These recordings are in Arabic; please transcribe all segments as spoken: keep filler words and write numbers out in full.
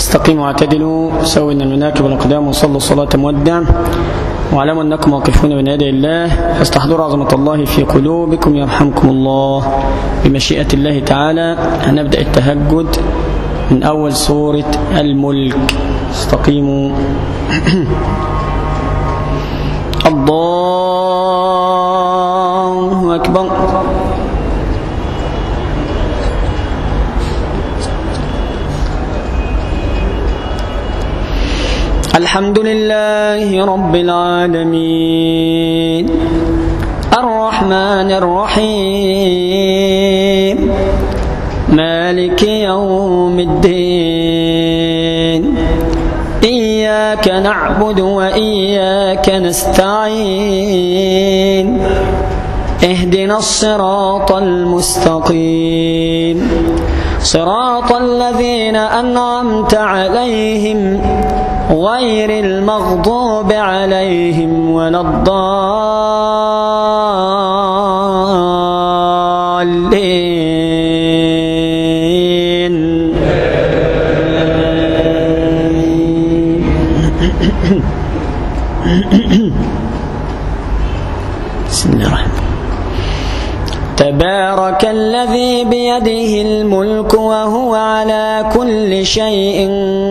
استقيموا واعتدلوا سووا إن المناكب والأقدام وصلوا صلاة مودع واعلموا أنكم واقفون بين يدي الله فاستحضروا عظمة الله في قلوبكم يرحمكم الله. بمشيئة الله تعالى هنبدأ التهجد من أول سورة الملك. استقيموا. الله أكبر. الحمد لله رب العالمين الرحمن الرحيم مالك يوم الدين إياك نعبد وإياك نستعين اهدنا الصراط المستقيم صراط الذين أنعمت عليهم غير المغضوب عليهم ولا الضالين. بسم الله الرحمن الرحيم. تبارك الذي بيده الملك وهو على كل شيء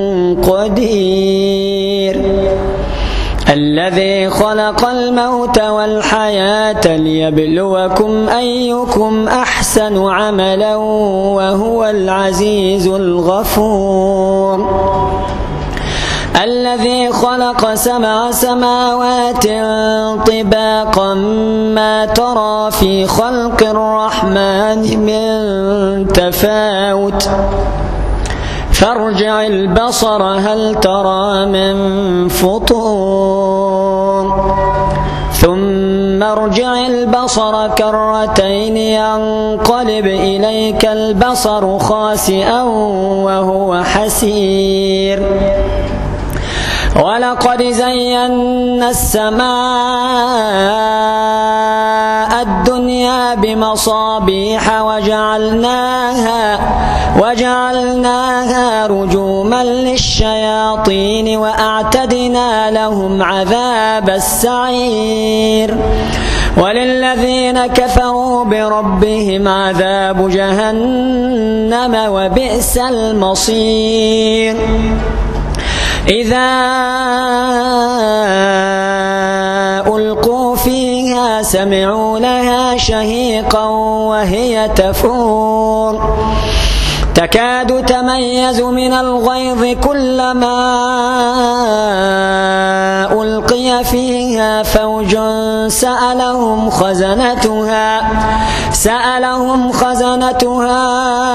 قدير الذي خلق الموت والحياة ليبلوكم أيكم أحسن عملا وهو العزيز الغفور الذي خلق سبع سماوات طباقا ما ترى في خلق الرحمن من تفاوت فارجع البصر هل ترى من فطور ثم ارجع البصر كرتين ينقلب إليك البصر خاسئا وهو حسير ولقد زينا السماء الدنيا بمصابيح وجعلناها وجعلناها رجوما للشياطين وأعتدنا لهم عذاب السعير وللذين كفروا بربهم عذاب جهنم وبئس المصير. إذا ألقوا فيها سمعوا لها شهيقا وهي تفور تكاد تميز من الغيظ كلما ألقي فيها فوج سألهم خزنتها سألهم خزنتها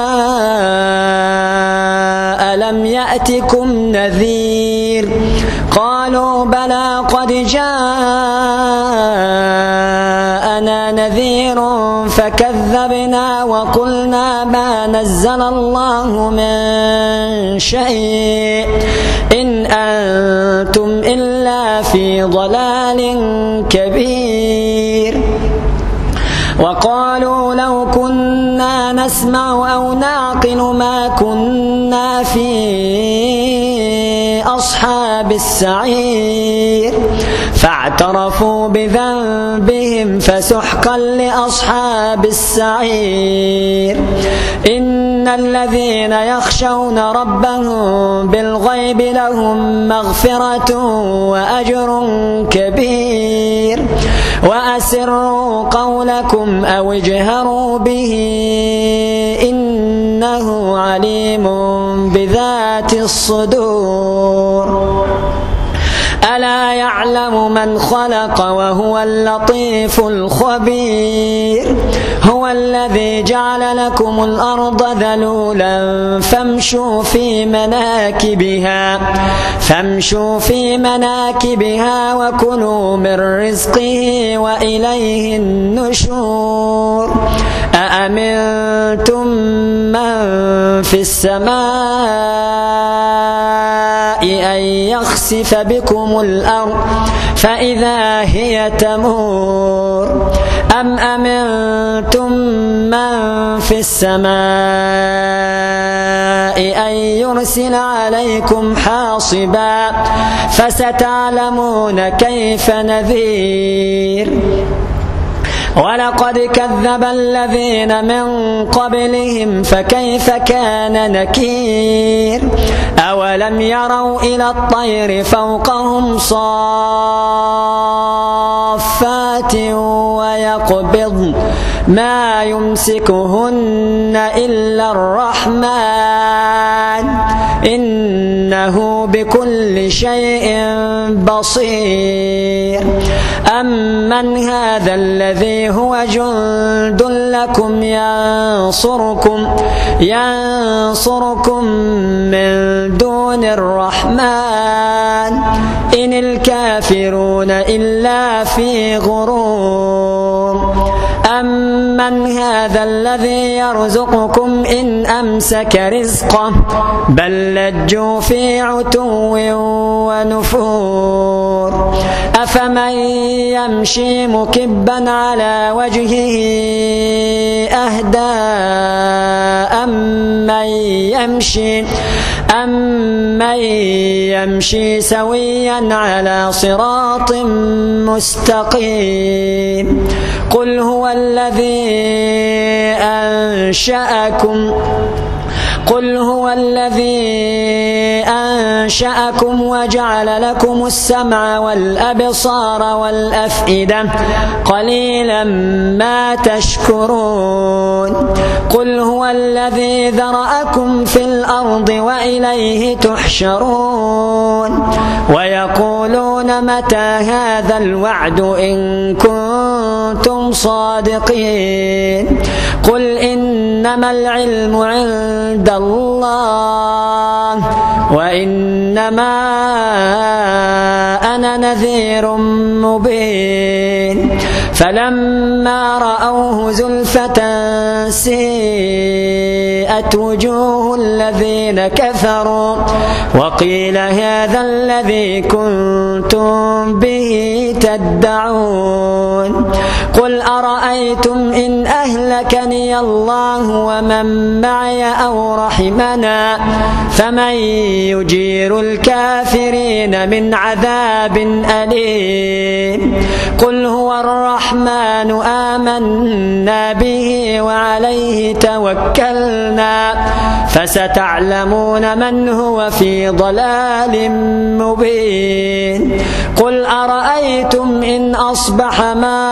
ألم يأتكم نذير قالوا بلى قد جاءنا نذير فكذبنا وقلنا ما نزل الله من شيء إن أنتم إلا في ضلال كبير وقالوا لو كنا نسمع أو نعقل ما كنا في أصحاب السعير فاعترفوا بذنبهم فسحقا لأصحاب السعير. إن الذين يخشون ربهم بالغيب لهم مغفرة وأجر كبير وأسروا قولكم أو اجهروا به إنه عليم بذات الصدور. ألا يعلم من خلق وهو اللطيف الخبير هو الذي جعل لكم الأرض ذلولا فامشوا في مناكبها فامشوا في مناكبها وكلوا من رزقه وإليه النشور. أأمنتم من في السماء أن يخسف بكم الأرض فإذا هي تمور أم أمنتم من في السماء أن يرسل عليكم حاصبا فستعلمون كيف نذير ولقد كذب الذين من قبلهم فكيف كان نكير أولم يروا إلى الطير فوقهم صافات ويقبض ما يمسكهن إلا الرحمن إنه بكل شيء بصير أمن هذا الذي هو جند لكم ينصركم ينصركم من دون الرحمن إن الكافرون إلا في غرور أمن هذا الذي يرزقكم إن أمسك رزقه بل لجوا في عتو ونفور أفمن يمشي مكبا على وجهه أهدى أمن يمشي أمن يمشي سويا على صراط مستقيم قل هو الذي أنشأكم قل هو الذي أنشأكم وجعل لكم السمع والأبصار والأفئدة قليلا ما تشكرون قل هو الذي ذرأكم في الأرض وإليه تحشرون ويقولون متى هذا الوعد إن كنتم صادقين قل إنما العلم عند الله وإنما أنا نذير مبين فلما رأوه زلفة سيئت وجوه الذين كفروا وقيل هذا الذي كنتم به تدعون قل أرأيتم إن أهلكني الله ومن معي أو رحمنا فمن يجير الكافرين من عذاب أليم قل هو الرحمن آمنا به وعليه توكلنا فستعلمون من هو في ضلال مبين قل أرأيتم إن أصبح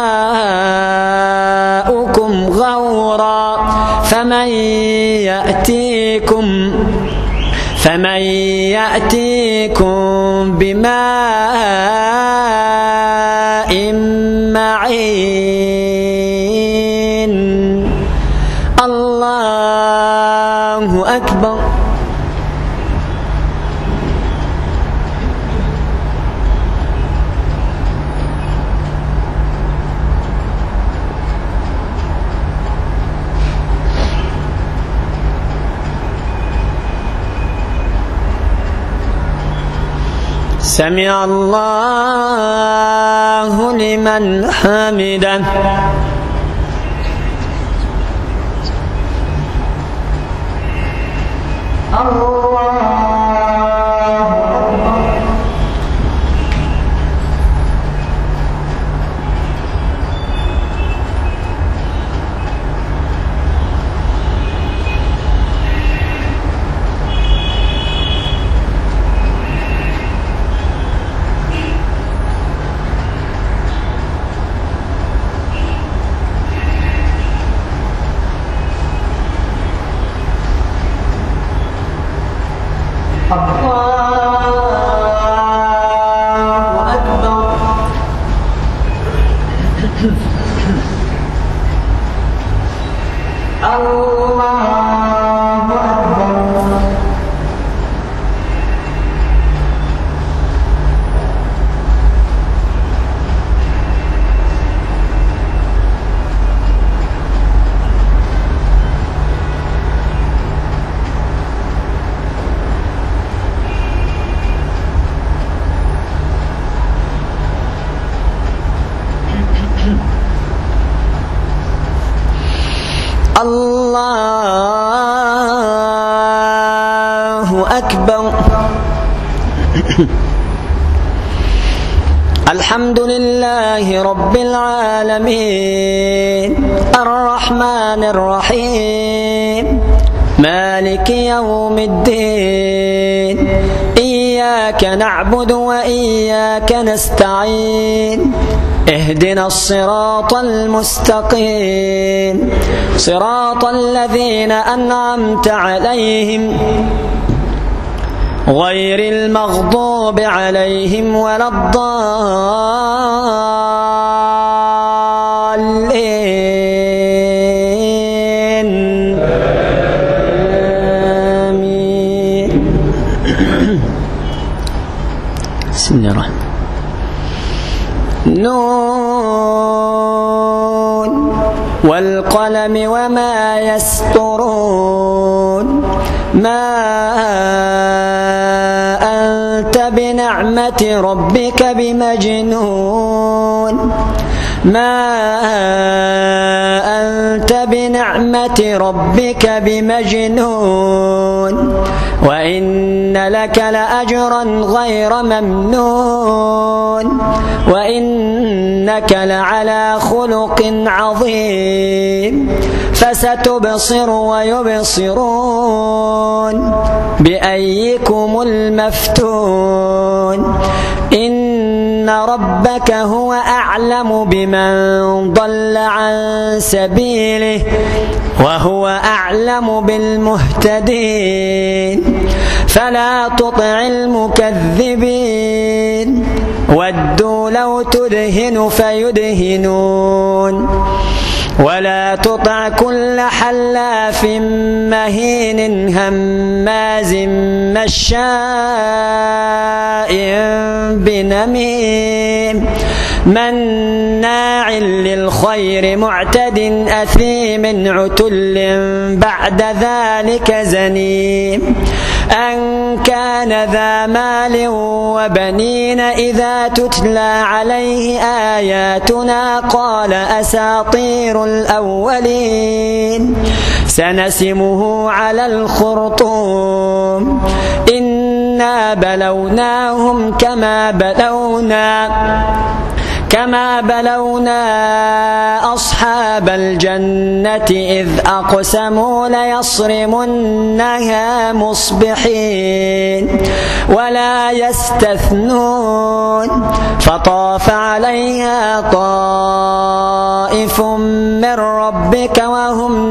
ماؤكم غورا فمن يأتيكم فمن يأتيكم بماء معين الله أكبر سمع الله لمن حمده الله أكبر. الحمد لله رب العالمين الرحمن الرحيم مالك يوم الدين إياك نعبد وإياك نستعين اهدنا الصراط المستقيم صراط الذين أنعمت عليهم غير المغضوب عليهم ولا الضالين آمين. بسم الله الرحمن الرحيم. نون والقلم وما يسطرون ما أنت بنعمة ربك بمجنون ما أنت بنعمة ربك بمجنون وإن لك لأجرا غير ممنون وإنك لعلى خلق عظيم فستبصر ويبصرون بأيكم المفتون إن ربك هو أعلم بمن ضل عن سبيله وهو أعلم بالمهتدين فلا تطع المكذبين ودوا لو تدهن فيدهنون ولا تطع كل حلاف مهين هماز مشاء بنميم مناع للخير معتد أثيم عتل بعد ذلك زنيم أن كان ذا مال وبنين إذا تتلى عليه آياتنا قال أساطير الأولين سنسمه على الخرطوم إنا بلوناهم كما بلونا كما بلونا أصحاب الجنة إذ أقسموا ليصرمنها مصبحين ولا يستثنون فطاف عليها طائف من ربك وهم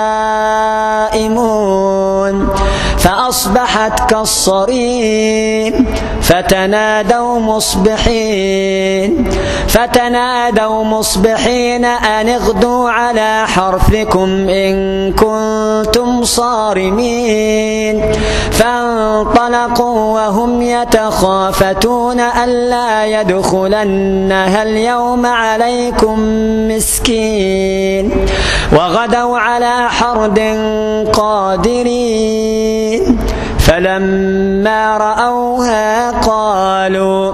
نائمون فأصبحت كالصريم فتنادوا مصبحين فتنادوا مصبحين أن اغدوا على حرثكم إن كنتم صارمين فانطلقوا وهم يتخافتون ألا يدخلنها اليوم عليكم مسكين وغدوا على حرد قادرين فلما رأوها قالوا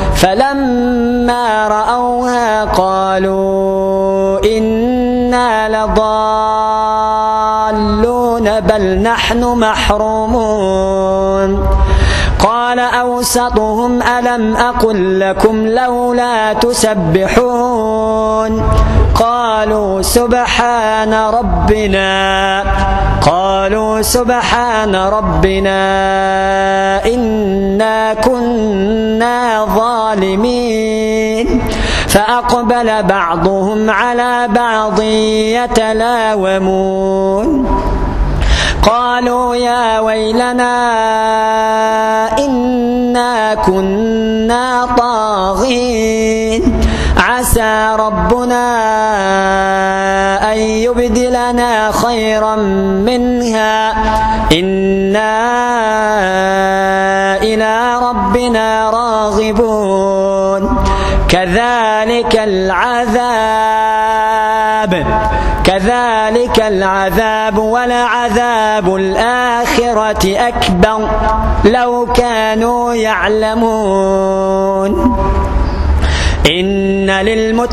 فلما رأوها قالوا إنا لضالون بل نحن محرومون قال أوسطهم ألم أقل لكم لولا تسبحون قالوا سبحان ربنا قالوا سبحان ربنا إنا كنا ظالمين فأقبل بعضهم على بعض يتلاومون قالوا يا ويلنا إنا كنا طاغين عسى ربنا أن يبدلنا خيرا منها إنا إلى ربنا راغبون كذلك العذاب كذلك العذاب ولعذاب الآخرة أكبر لو كانوا يعلمون إن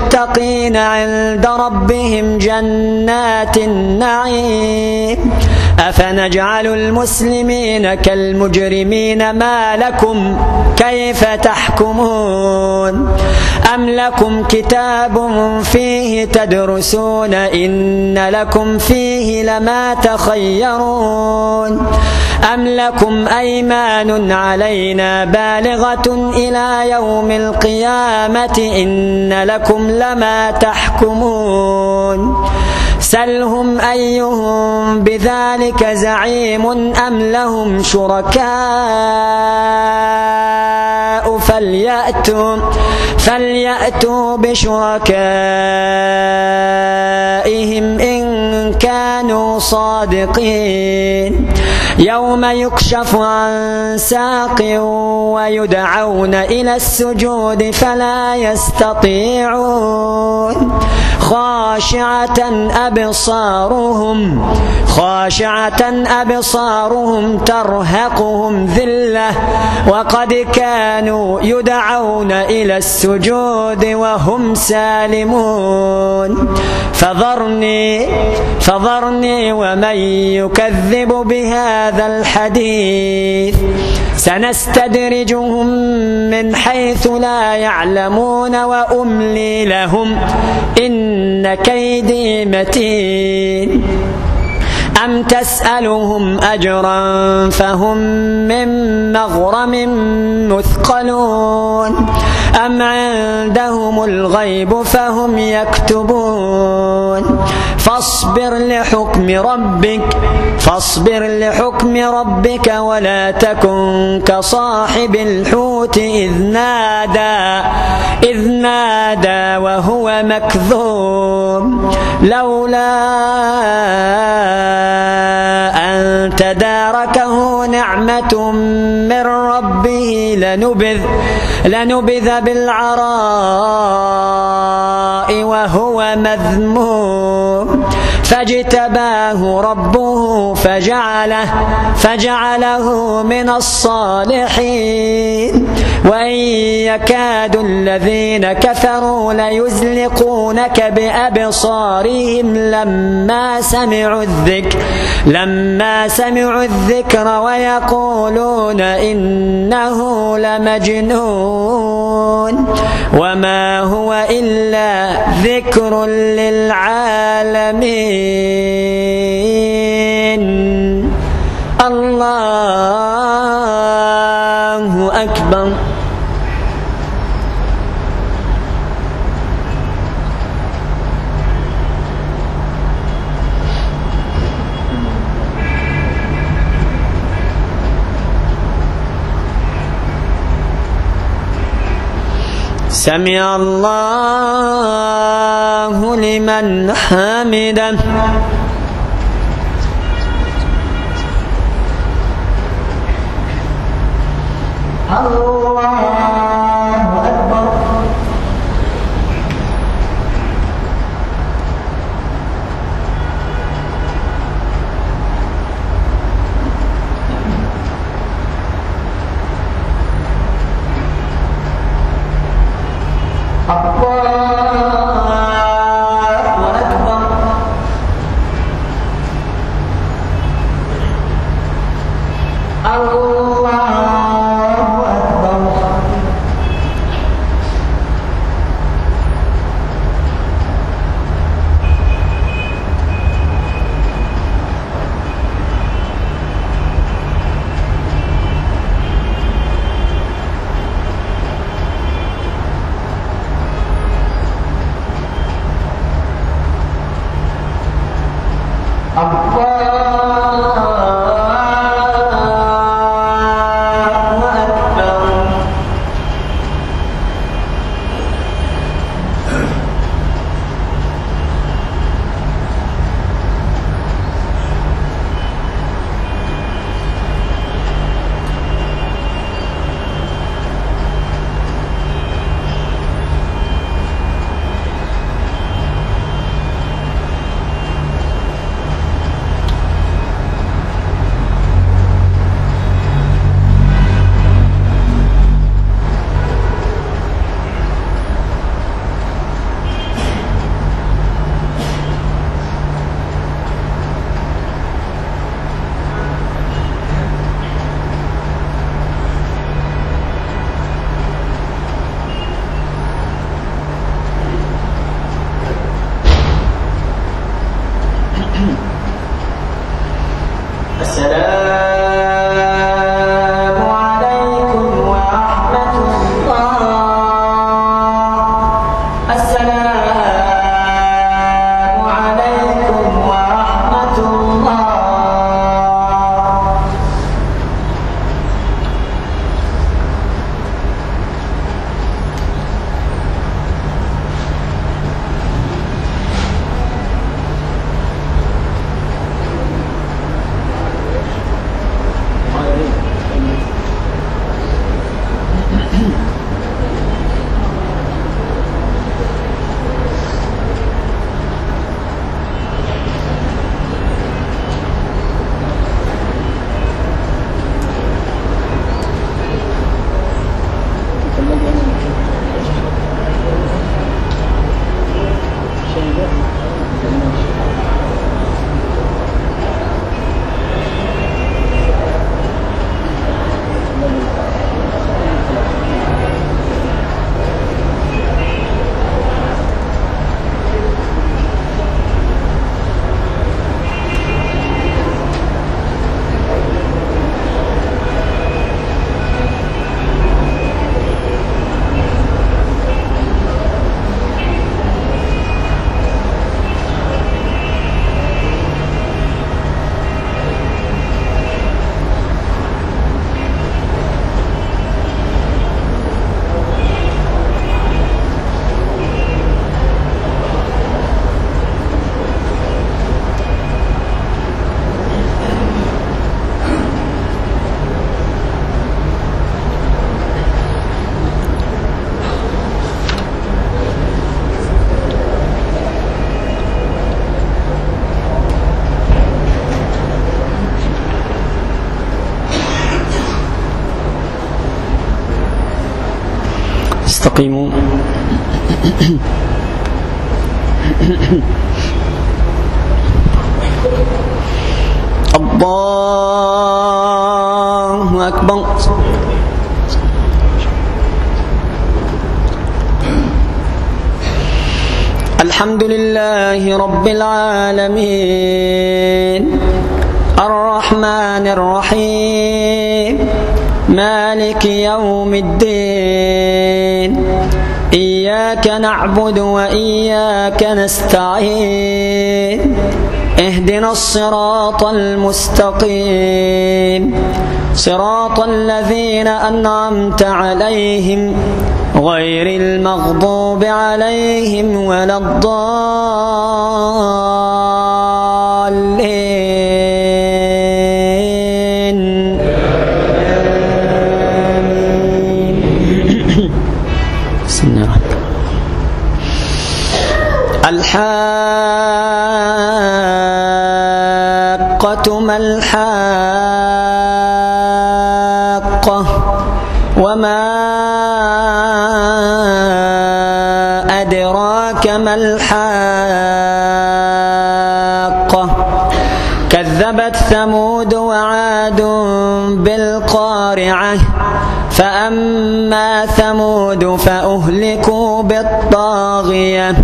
للمتقين عند ربهم جنات النعيم أفنجعل المسلمين كالمجرمين ما لكم كيف تحكمون أم لكم كتاب فيه تدرسون إن لكم فيه لما تخيرون أم لكم أيمان علينا بالغة إلى يوم القيامة إن لكم لما تحكمون سلهم أيهم بذلك زعيم أم لهم شركاء فليأتوا, فليأتوا بشركائهم إن كانوا صادقين يوم يكشف عن ساق ويدعون إلى السجود فلا يستطيعون خاشعة أبصارهم خاشعة أبصارهم ترهقهم ذلة وقد كانوا يدعون إلى السجود وهم سالمون فذرني فذرني ومن يكذب بهذا الحديث سنستدرجهم من حيث لا يعلمون وأملي لهم إن كيدي متين أم تسألهم أجرا فهم من مغرم مثقلون أم عندهم الغيب فهم يكتبون فاصبر لحكم ربك فاصبر لحكم ربك ولا تكن كصاحب الحوت إذ نادى إذ نادى وهو مكذوب لولا أن تداركه نعمة من ربه لنبذ لنبذ بالعراء وهو مذموم فاجتباه ربه فجعله فجعله من الصالحين وإن يكاد الذين كفروا ليزلقونك بأبصارهم لما سمعوا الذكر لما سمعوا الذكر ويقولون إنه لمجنون وما هو إلا ذكر للعالمين الله أكبر سمع الله لمن حمده الله أكبر الله فاستقيموا. الله أكبر. الحمد لله رب العالمين الرحمن الرحيم مالك يوم الدين إياك نعبد وإياك نستعين اهدنا الصراط المستقيم صراط الذين أنعمت عليهم غير المغضوب عليهم ولا الضالين. بسم الله الحاقة ما الحاقة وما أدراك ما الحاقة كذبت ثمود وعاد بالقارعة فأما ثمود فأهلكوا بالطاغية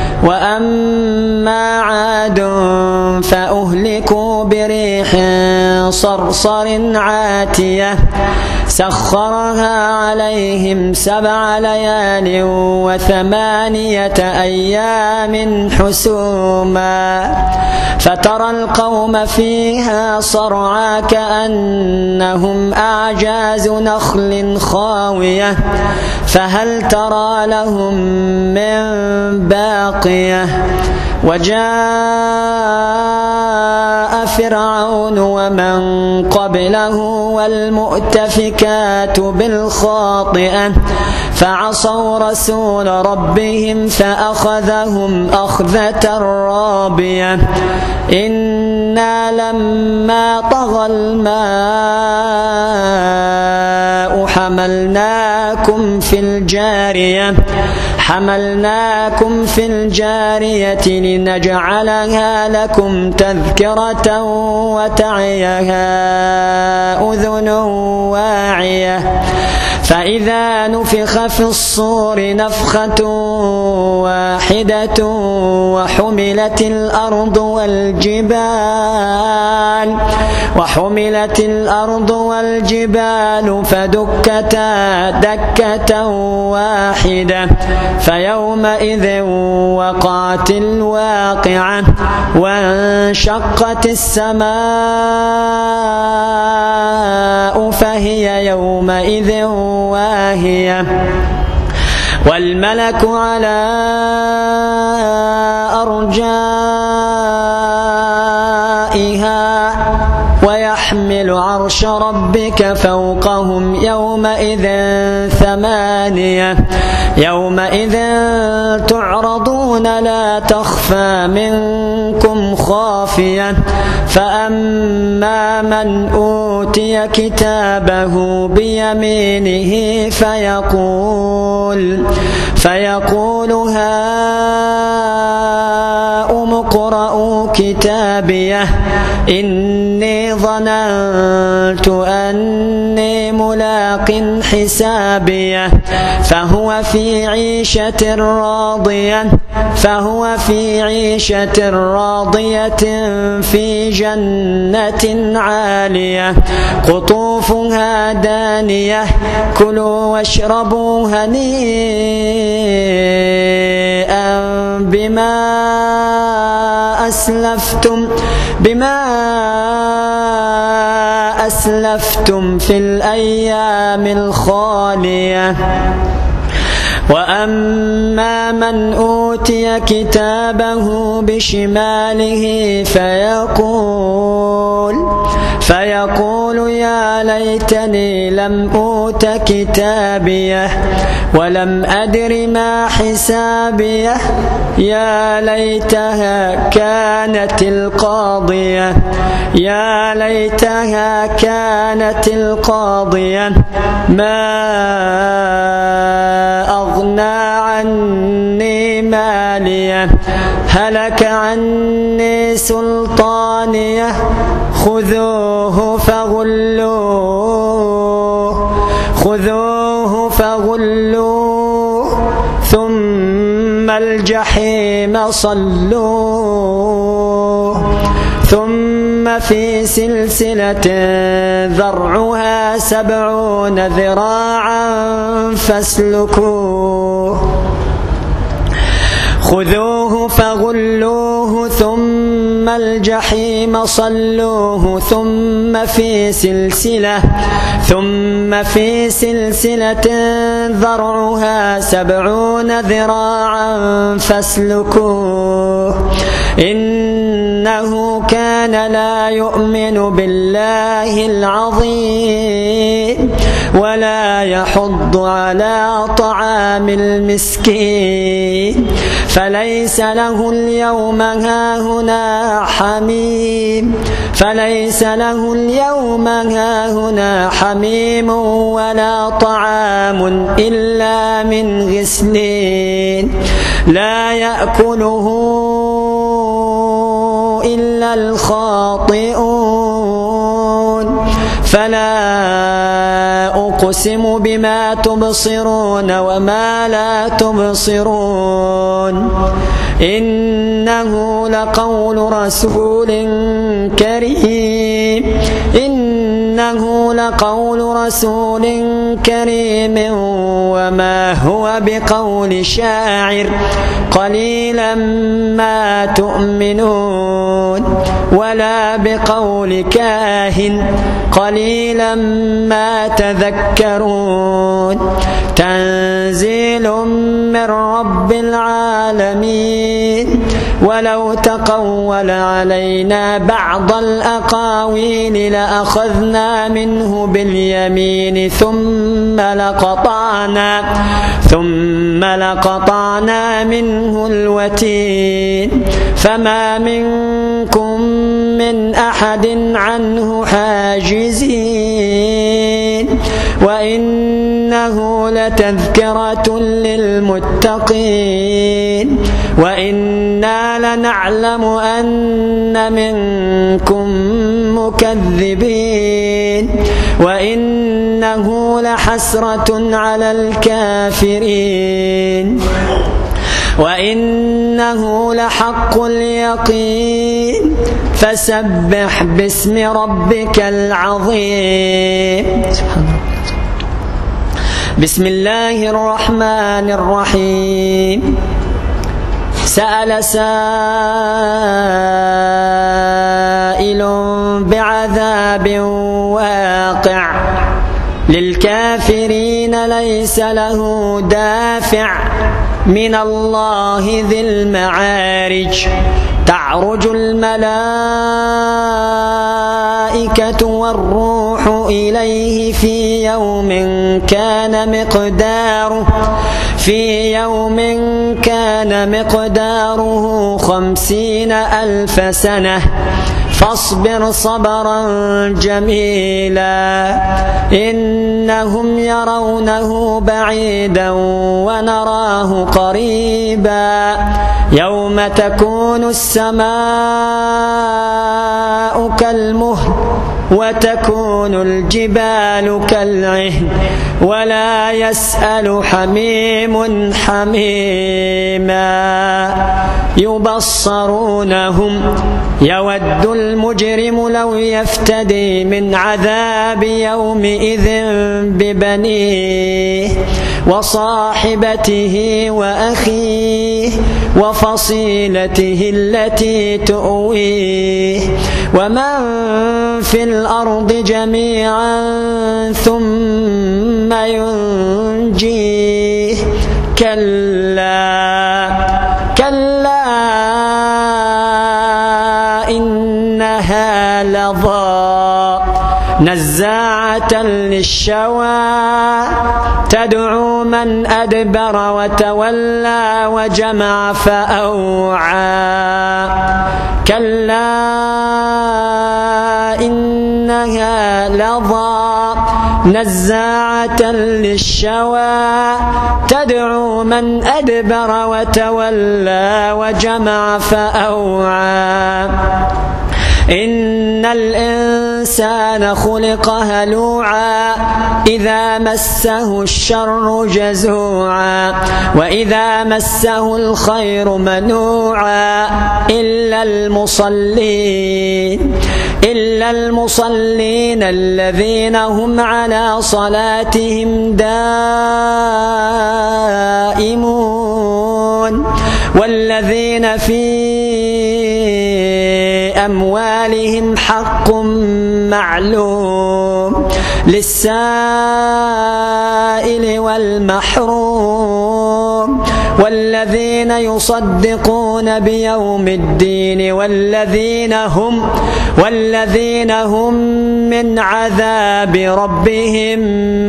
وأما عاد فأهلكوا بريح صرصر عاتية سخرها عليهم سبع ليال وثمانية أيام حسوما فترى القوم فيها صرعى كأنهم أعجاز نخل خاوية فهل ترى لهم من باقية وجاء فرعون ومن قبله والمؤتفكات بالخاطئة فعصوا رسول ربهم فأخذهم أخذة رابية إنا لما طغى الماء حملناكم في الجارية حملناكم في الجارية لنجعلها لكم تذكرة وتعيها أذن واعية فإذا نفخ في الصور نفخة واحدة وحملت الأرض والجبال وحملت الأرض والجبال فدكتا دكة واحدة فيومئذ وقعت الواقعة وانشقت السماء فهي يومئذ واهية والملك على أرجائها ويحمل عرش ربك فوقهم يومئذ ثمانية يومئذ تعرضون لا تخفى منكم خافية فأما من أوتي كتابه بيمينه فيقول فيقول هاؤم اقرءوا كتابيه إني ظننت أني ملاق حسابيه فهو في عيشة راضية فهو في عيشة راضية في جنة عالية قطوفها دانية كلوا واشربوا هنيئا بما أسلفتم بما أسلفتم في الأيام الخالية وأما من أوتي كتابه بشماله فيقول فيقول يا ليتني لم أوت كتابيه ولم أدر ما حسابيه يا ليتها كانت القاضية يا ليتها كانت القاضية ما أغنى سلسلة هلك عني سلطانيه خذوه فغلوه خذوه فغلوه ثم الجحيم صلوه ثم في سلسلة ذرعها سبعون ذراعا فاسلكوه خذوه فغلوه ثم الجحيم صلوه ثم في سلسلة ثم في سلسلة ذرعها سبعون ذراعا فاسلكوه إنه كان لا يؤمن بالله العظيم ولا يحض على طعام المسكين فليس له اليوم هاهنا حميم فليس له اليوم هاهنا حميم ولا طعام إلا من غسلين لا يأكله إلا الخاطئون فلا أقسم بما تبصرون وما لا تبصرون إنه لقول رسول كريم إنه لقول رسول كريم وما هو بقول شاعر قليلا ما تؤمنون ولا بقول كاهن قليلا ما تذكرون تنزيل من رب العالمين ولو تقول علينا بعض الأقاويل لأخذنا منه باليمين ثم لقطعنا ثم لقطعنا منه الوتين فما منكم من أحد عنه حاجزين وإنه لتذكرة للمتقين وإنا لنعلم أن منكم مكذبين وإنه لحسرة على الكافرين وإنه لحق اليقين فسبح باسم ربك العظيم. بسم الله الرحمن الرحيم. سأل سائل بعذاب واقع للكافرين ليس له دافع من الله ذي المعارج تعرج الملائكة والروح إليه في يوم كان مقداره في يوم كان مقداره خمسين ألف سنة فاصبر صبرا جميلا إنهم يرونه بعيدا ونراه قريبا يوم تكون السماء كالمهل وتكون الجبال كالعهن ولا يسأل حميم حميما يبصرونهم يود المجرم لو يفتدي من عذاب يومئذ ببنيه وصاحبته وأخيه وفصيلته التي تؤويه ومن في الأرض جميعا ثم ينجيه كلا كلا إنها لظى نزاعة للشوى تدعو من أدبر وتولى وجمع فأوعى كلا إنها لظى نزاعة للشوى تدعو من أدبر وتولى وجمع فأوعى إن الإنسان خلق هلوعا إذا مسه الشر جزوعا وإذا مسه الخير منوعا إلا المصلين إلا المصلين الذين هم على صلاتهم دائمون والذين في أموالهم حق معلوم للسائل والمحروم والذين يصدقون بيوم الدين والذين هم والذين هم من عذاب ربهم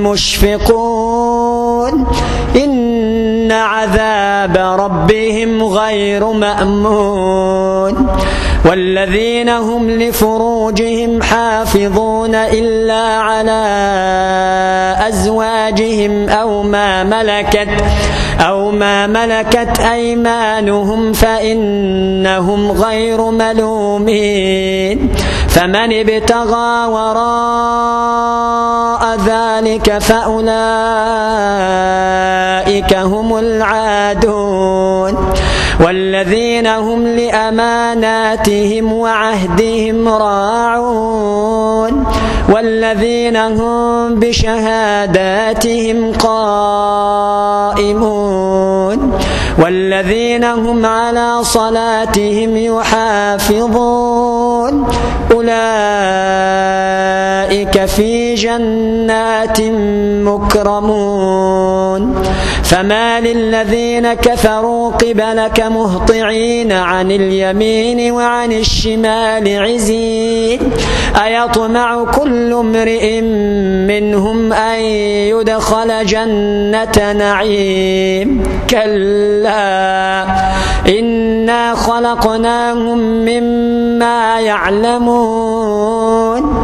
مشفقون إن عذاب ربهم غير مأمون والذين هم لفروجهم حافظون إلا على أزواجهم أو ما ملكت أو ما ملكت أيمانهم فإنهم غير ملومين فمن ابتغى وراء ذلك فأولئك هم العادون والذين هم لأماناتهم وعهدهم راعون والذين هم بشهاداتهم قائمون والذين هم على صلاتهم يحافظون أولئك في جنات مكرمون فما للذين كفروا قبلك مهطعين عن اليمين وعن الشمال عزين أيطمع كل امرئ منهم أن يدخل جنة نعيم كلا إنا خلقناهم مما يعلمون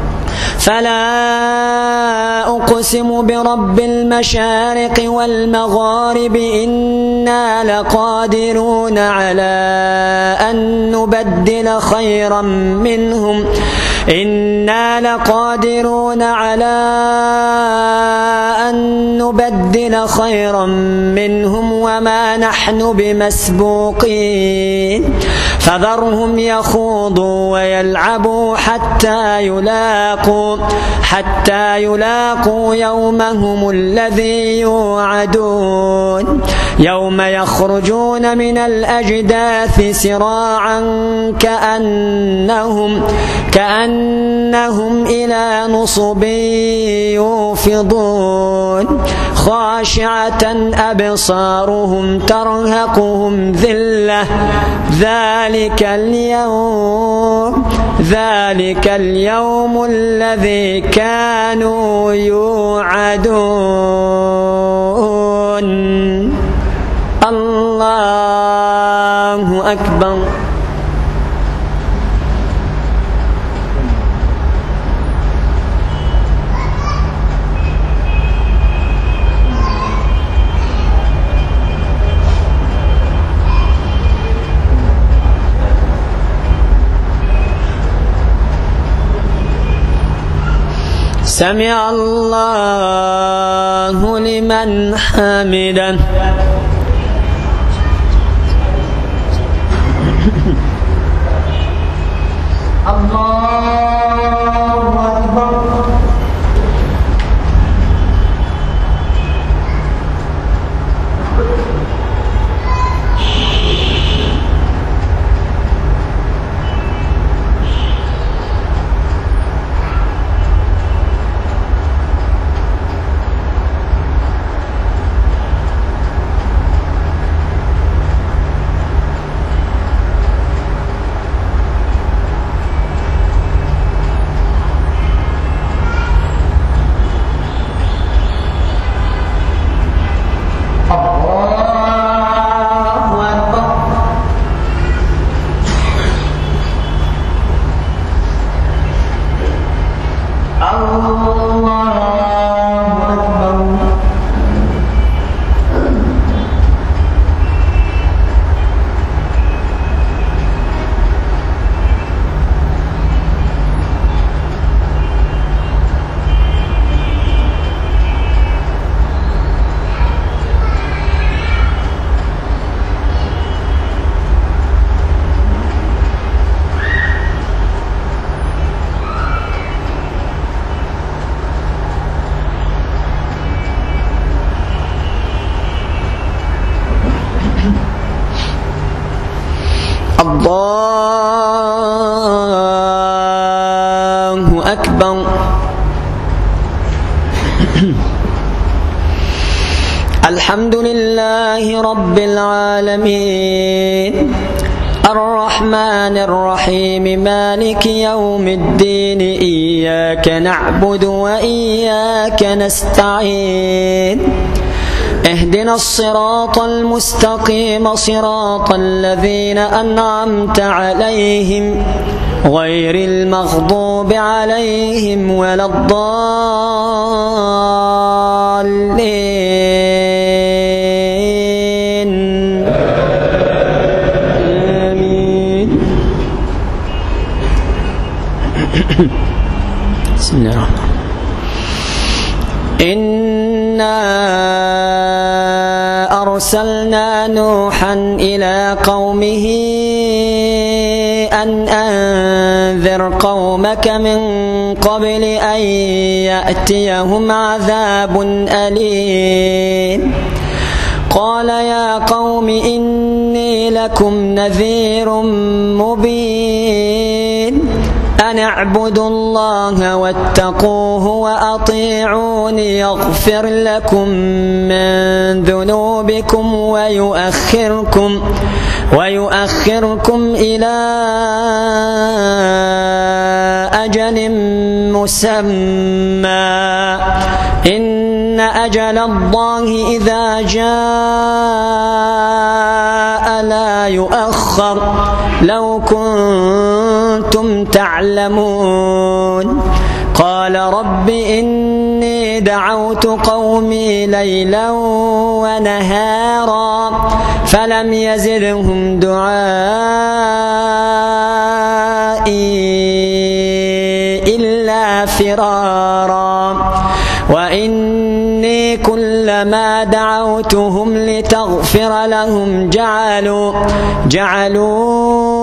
فلا أقسم برب المشارق والمغارب إنا لقادرون على أن نبدل خيرا منهم إنا لقادرون على أن نبدل خيرا منهم وما نحن بمسبوقين فذرهم يخوضوا ويلعبوا حتى يلاقوا حتى يلاقوا يومهم الذي يوعدون يوم يخرجون من الأجداث سراعا كأنهم كأنهم إلى نصب يوفضون خاشعة أبصارهم ترهقهم ذلة ذلك اليوم ذلك اليوم الذي كانوا يوعدون الله أكبر. سمع الله لمن حمده. الله أكبر. الحمد لله رب العالمين الرحمن الرحيم مالك يوم الدين إياك نعبد وإياك نستعين اهدنا الصراط المستقيم صراط الذين أنعمت عليهم غير المغضوب عليهم ولا الضالين آمين. بسم الله الرحمن الرحيم. إنا أرسلنا نوحا إلى قومه أن أنذر قومك من قبل أن يأتيهم عذاب أليم. قال يا قوم إني لكم نذير مبين أن اعبدوا الله واتقوه وأطيعون يغفر لكم من ذنوبكم ويؤخركم ويؤخركم إلى أجل مسمى إن أجل الله إذا جاء لا يؤخر لو كنتم تعلمون. قال رب إني دعوت قومي ليلا ونهارا فلم يزدهم دعائي إلا فرارا وإني كلما دعوتهم لتغفر لهم جعلوا جعلوا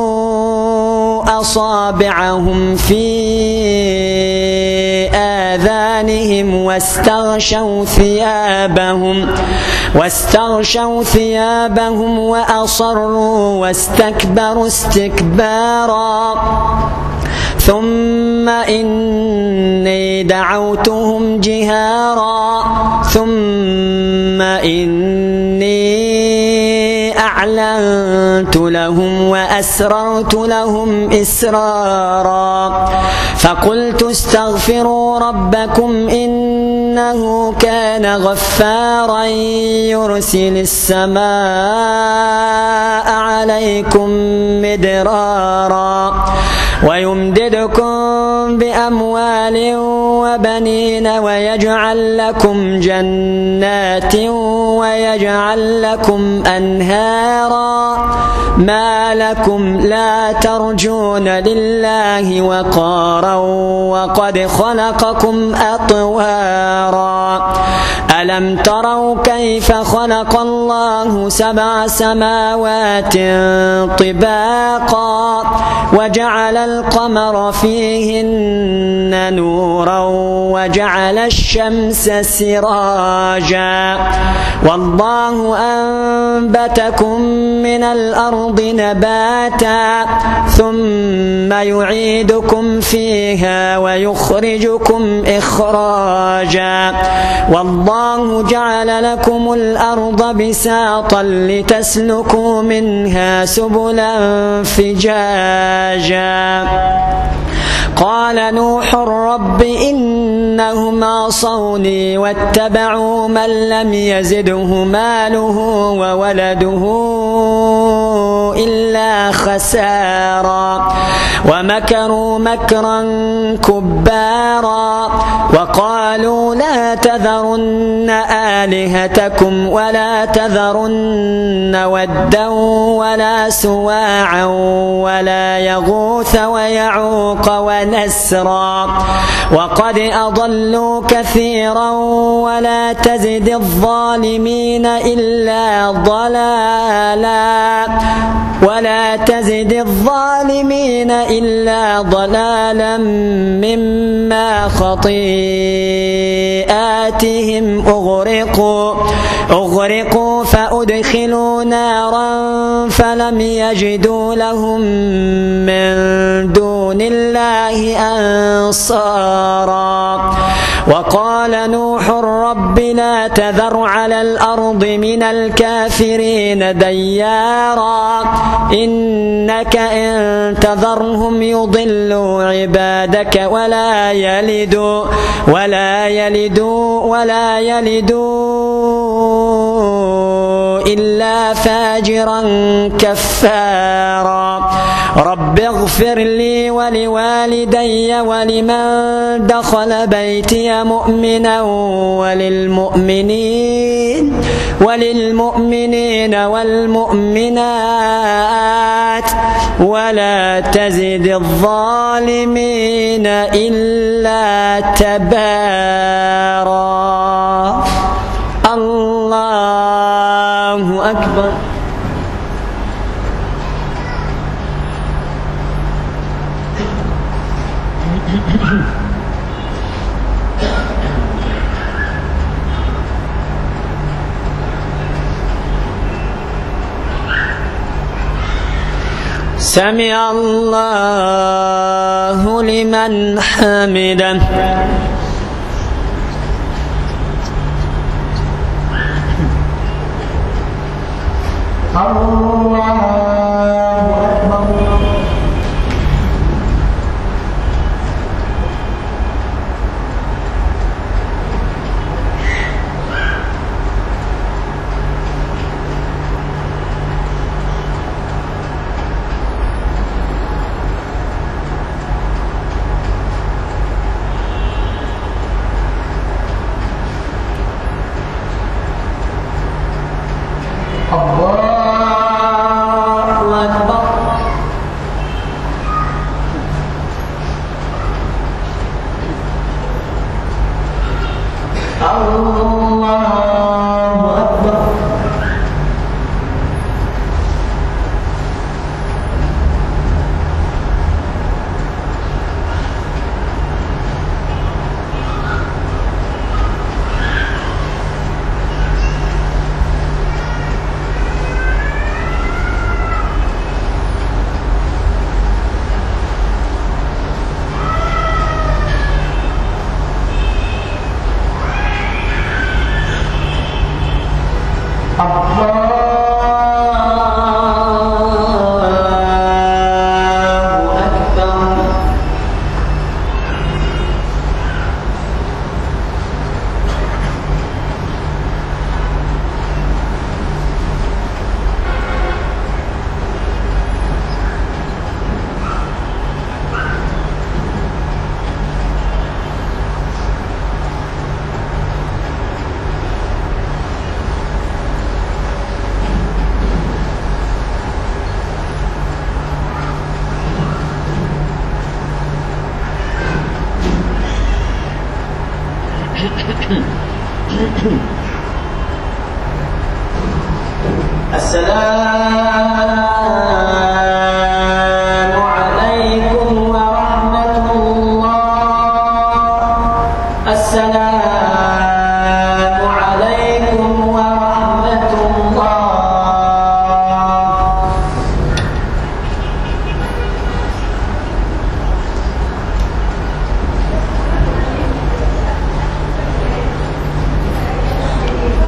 أصابعهم في آذانهم واستغشوا ثيابهم واستغشوا ثيابهم وأصروا واستكبروا استكبارا ثم إني دعوتهم جهارا ثم إني أعلنت لهم وأسررت لهم إسرارا فقلت استغفروا ربكم إنه كان غفارا يرسل السماء عليكم مدرارا ويمددكم بأموال وبنين ويجعل لكم جنات ويجعل لكم أنهارا ما لكم لا ترجون لله وقارا وقد خلقكم أطوارا ألم تروا كيف خلق الله سبع سماوات طباقا وجعل القمر فيهن نورا وجعل الشمس سراجا والله أنبتكم من الأرض نباتا ثم يعيدكم فيها ويخرجكم إخراجا والله جعل لكم الأرض بساطا لتسلكوا منها سبلا فجاجا قال نوح رب إنهم عصوني واتبعوا من لم يزده ماله وولده إلا خسارا ومكروا مكرا كبارا وقالوا لا تذرن آلهتكم ولا تذرن ودا ولا سواعا ولا يغوث ويعوق ونسرا وقد أضلوا كثيرا ولا تزد الظالمين إلا ضلالا ولا تزد الظالمين إلا ضلالا مما خطيئاتهم أغرقوا أغرقوا فأدخلوا نارا فلم يجدوا لهم من دون الله أنصارا وقال نوح رب لا تذر على الأرض من الكافرين ديارا إنك إن تذرهم يضلوا عبادك ولا يلدوا ولا يلدوا ولا يلدوا إلا فاجرا كفارا رب اغفر لي ولوالدي ولمن دخل بيتي مؤمنا وللمؤمنين وللمؤمنين والمؤمنات ولا تزد الظالمين إلا تبارا. الله أكبر. سمع الله لمن حمده. الله أكبر. السلام